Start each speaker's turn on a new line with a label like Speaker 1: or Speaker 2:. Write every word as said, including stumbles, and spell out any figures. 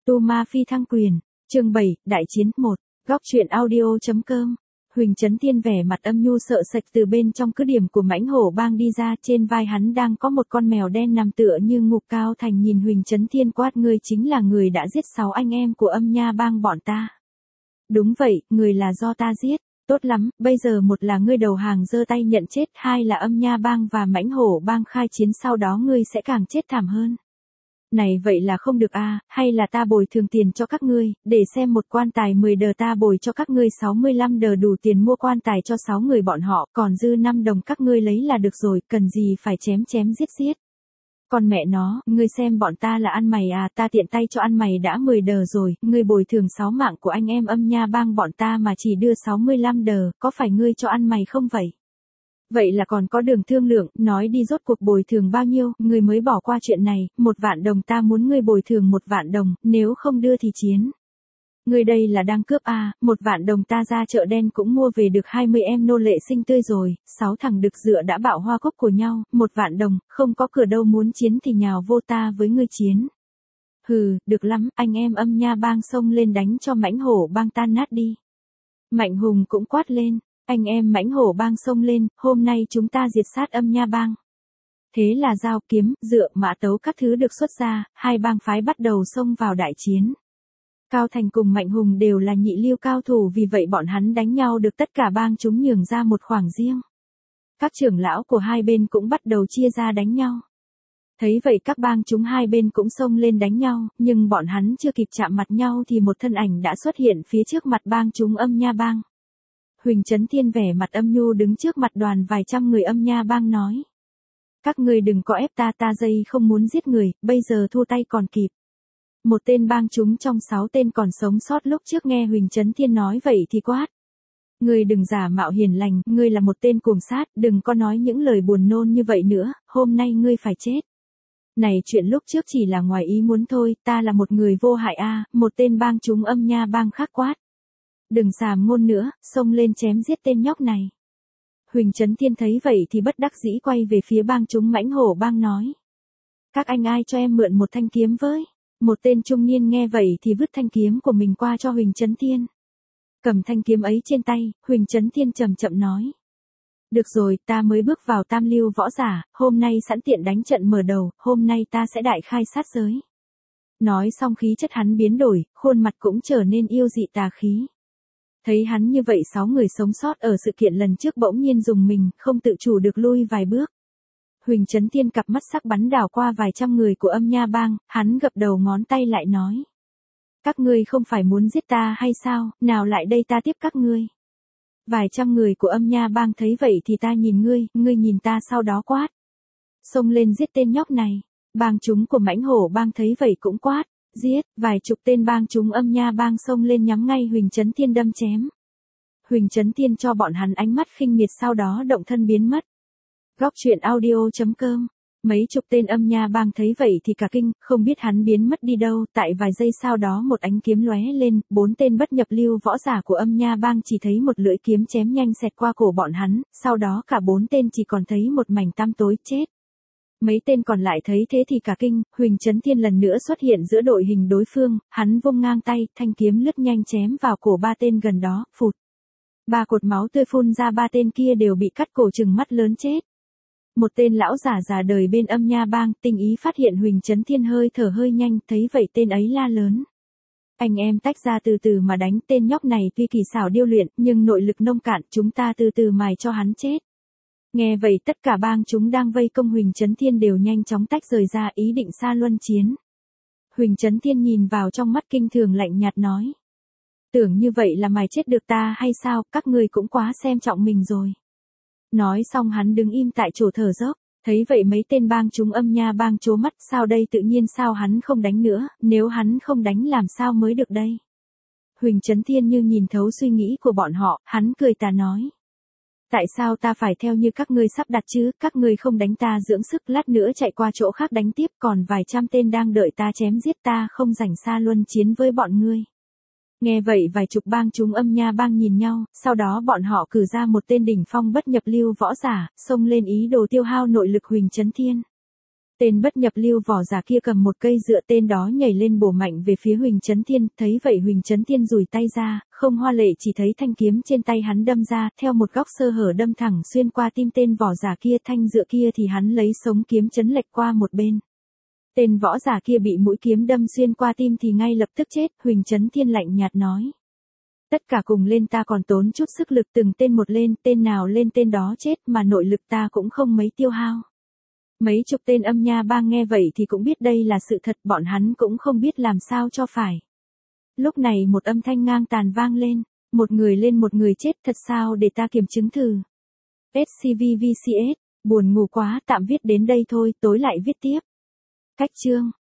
Speaker 1: Tu Ma Phi Thăng Quyền, chương bảy, Đại Chiến một, Góc truyện audio.com. Huỳnh Chấn Thiên vẻ mặt âm nhu sợ sệt từ bên trong cứ điểm của mãnh hổ bang đi ra, trên vai hắn đang có một con mèo đen nằm tựa như ngục. Cao Thành nhìn Huỳnh Chấn Thiên quát: ngươi chính là người đã giết sáu anh em của Âm Nha bang bọn ta. Đúng vậy, người là do ta giết. Tốt lắm, bây giờ một là ngươi đầu hàng giơ tay nhận chết, hai là Âm Nha bang và mãnh hổ bang khai chiến, sau đó ngươi sẽ càng chết thảm hơn. Này vậy là không được à, hay là ta bồi thường tiền cho các ngươi, để xem một quan tài mười đờ ta bồi cho các ngươi sáu mươi lăm đờ đủ tiền mua quan tài cho sáu người bọn họ, còn dư năm đồng các ngươi lấy là được rồi, cần gì phải chém chém giết giết. Còn mẹ nó, ngươi xem bọn ta là ăn mày à, ta tiện tay cho ăn mày đã mười đờ rồi, ngươi bồi thường sáu mạng của anh em Âm Nha bang bọn ta mà chỉ đưa sáu mươi lăm đờ, có phải ngươi cho ăn mày không vậy? Vậy là còn có đường thương lượng, nói đi rốt cuộc bồi thường bao nhiêu, ngươi mới bỏ qua chuyện này, một vạn đồng ta muốn ngươi bồi thường một vạn đồng, nếu không đưa thì chiến. Ngươi đây là đang cướp à, một vạn đồng ta ra chợ đen cũng mua về được hai mươi em nô lệ xinh tươi rồi, sáu thằng đực dựa đã bạo hoa cốc của nhau, một vạn đồng, không có cửa đâu, muốn chiến thì nhào vô ta với ngươi chiến. Hừ, được lắm, anh em Âm Nha bang xông lên đánh cho mãnh hổ bang tan nát đi. Mạnh Hùng cũng quát lên. Anh em mãnh hổ bang xông lên, hôm nay chúng ta diệt sát Âm Nha bang. Thế là dao kiếm, dựa, mã tấu các thứ được xuất ra, hai bang phái bắt đầu xông vào đại chiến. Cao Thành cùng Mạnh Hùng đều là nhị lưu cao thủ, vì vậy bọn hắn đánh nhau được tất cả bang chúng nhường ra một khoảng riêng. Các trưởng lão của hai bên cũng bắt đầu chia ra đánh nhau. Thấy vậy các bang chúng hai bên cũng xông lên đánh nhau, nhưng bọn hắn chưa kịp chạm mặt nhau thì một thân ảnh đã xuất hiện phía trước mặt bang chúng Âm Nha bang. Huỳnh Chấn Thiên vẻ mặt âm nhu đứng trước mặt đoàn vài trăm người Âm Nha bang nói. Các ngươi đừng có ép ta, ta dây không muốn giết người, bây giờ thua tay còn kịp. Một tên bang chúng trong sáu tên còn sống sót lúc trước nghe Huỳnh Chấn Thiên nói vậy thì quát. Ngươi đừng giả mạo hiền lành, ngươi là một tên cuồng sát, đừng có nói những lời buồn nôn như vậy nữa, hôm nay ngươi phải chết. Này chuyện lúc trước chỉ là ngoài ý muốn thôi, ta là một người vô hại a, à, một tên bang chúng Âm Nha bang khác quát. Đừng xàm ngôn nữa, xông lên chém giết tên nhóc này. Huỳnh Chấn Thiên thấy vậy thì bất đắc dĩ quay về phía bang chúng mãnh hổ bang nói. Các anh ai cho em mượn một thanh kiếm với? Một tên trung niên nghe vậy thì vứt thanh kiếm của mình qua cho Huỳnh Chấn Thiên. Cầm thanh kiếm ấy trên tay, Huỳnh Chấn Thiên chậm chậm nói. Được rồi, ta mới bước vào tam lưu võ giả, hôm nay sẵn tiện đánh trận mở đầu, hôm nay ta sẽ đại khai sát giới. Nói xong khí chất hắn biến đổi, khuôn mặt cũng trở nên yêu dị tà khí. Thấy hắn như vậy, sáu người sống sót ở sự kiện lần trước bỗng nhiên dùng mình, không tự chủ được lui vài bước. Huỳnh Chấn Thiên cặp mắt sắc bắn đảo qua vài trăm người của Âm Nha bang, hắn gập đầu ngón tay lại nói. Các ngươi không phải muốn giết ta hay sao, nào lại đây ta tiếp các ngươi. Vài trăm người của Âm Nha bang thấy vậy thì ta nhìn ngươi, ngươi nhìn ta, sau đó quát. Xông lên giết tên nhóc này. Bang chúng của mãnh hổ bang thấy vậy cũng quát. Giết, vài chục tên bang chúng Âm Nha bang xông lên nhắm ngay Huỳnh Chấn Thiên đâm chém. Huỳnh Chấn Thiên cho bọn hắn ánh mắt khinh miệt, sau đó động thân biến mất. Góc truyện audio.com. Mấy chục tên Âm Nha bang thấy vậy thì cả kinh, không biết hắn biến mất đi đâu, tại vài giây sau đó một ánh kiếm lóe lên, bốn tên bất nhập lưu võ giả của Âm Nha bang chỉ thấy một lưỡi kiếm chém nhanh xẹt qua cổ bọn hắn, sau đó cả bốn tên chỉ còn thấy một mảnh tăm tối chết. Mấy tên còn lại thấy thế thì cả kinh, Huỳnh Chấn Thiên lần nữa xuất hiện giữa đội hình đối phương, hắn vung ngang tay, thanh kiếm lướt nhanh chém vào cổ ba tên gần đó, phụt. Ba cột máu tươi phun ra, ba tên kia đều bị cắt cổ trừng mắt lớn chết. Một tên lão giả già đời bên Âm Nha bang, tinh ý phát hiện Huỳnh Chấn Thiên hơi thở hơi nhanh, thấy vậy tên ấy la lớn. Anh em tách ra từ từ mà đánh, tên nhóc này tuy kỳ xảo điêu luyện, nhưng nội lực nông cạn, chúng ta từ từ mài cho hắn chết. Nghe vậy tất cả bang chúng đang vây công Huỳnh Chấn Thiên đều nhanh chóng tách rời ra, ý định xa luân chiến. Huỳnh Chấn Thiên nhìn vào trong mắt kinh thường lạnh nhạt nói. Tưởng như vậy là mày chết được ta hay sao, các ngươi cũng quá xem trọng mình rồi. Nói xong hắn đứng im tại chỗ thở dốc, thấy vậy mấy tên bang chúng Âm Nha bang trố mắt, sao đây, tự nhiên sao hắn không đánh nữa, nếu hắn không đánh làm sao mới được đây. Huỳnh Chấn Thiên như nhìn thấu suy nghĩ của bọn họ, hắn cười tà nói. Tại sao ta phải theo như các ngươi sắp đặt chứ, các ngươi không đánh ta dưỡng sức, lát nữa chạy qua chỗ khác đánh tiếp, còn vài trăm tên đang đợi ta chém giết, ta không rảnh xa luân chiến với bọn ngươi. Nghe vậy vài chục bang chúng Âm Nha bang nhìn nhau, sau đó bọn họ cử ra một tên đỉnh phong bất nhập lưu võ giả, xông lên ý đồ tiêu hao nội lực Huỳnh Chấn Thiên. Tên bất nhập lưu vỏ giả kia cầm một cây dựa, tên đó nhảy lên bổ mạnh về phía Huỳnh Chấn Thiên, thấy vậy Huỳnh Chấn Thiên rủi tay ra, không hoa lệ chỉ thấy thanh kiếm trên tay hắn đâm ra, theo một góc sơ hở đâm thẳng xuyên qua tim tên vỏ giả kia, thanh dựa kia thì hắn lấy sống kiếm chấn lệch qua một bên. Tên võ giả kia bị mũi kiếm đâm xuyên qua tim thì ngay lập tức chết, Huỳnh Chấn Thiên lạnh nhạt nói. Tất cả cùng lên, ta còn tốn chút sức lực từng tên một lên, tên nào lên tên đó chết mà nội lực ta cũng không mấy tiêu hao. Mấy chục tên âm nha bang nghe vậy thì cũng biết đây là sự thật, bọn hắn cũng không biết làm sao cho phải. Lúc này một âm thanh ngang tàn vang lên, một người lên một người chết, thật sao để ta kiểm chứng thử. ét xê vê vê xê ét, buồn ngủ quá, tạm viết đến đây thôi, tối lại viết tiếp. Cách chương.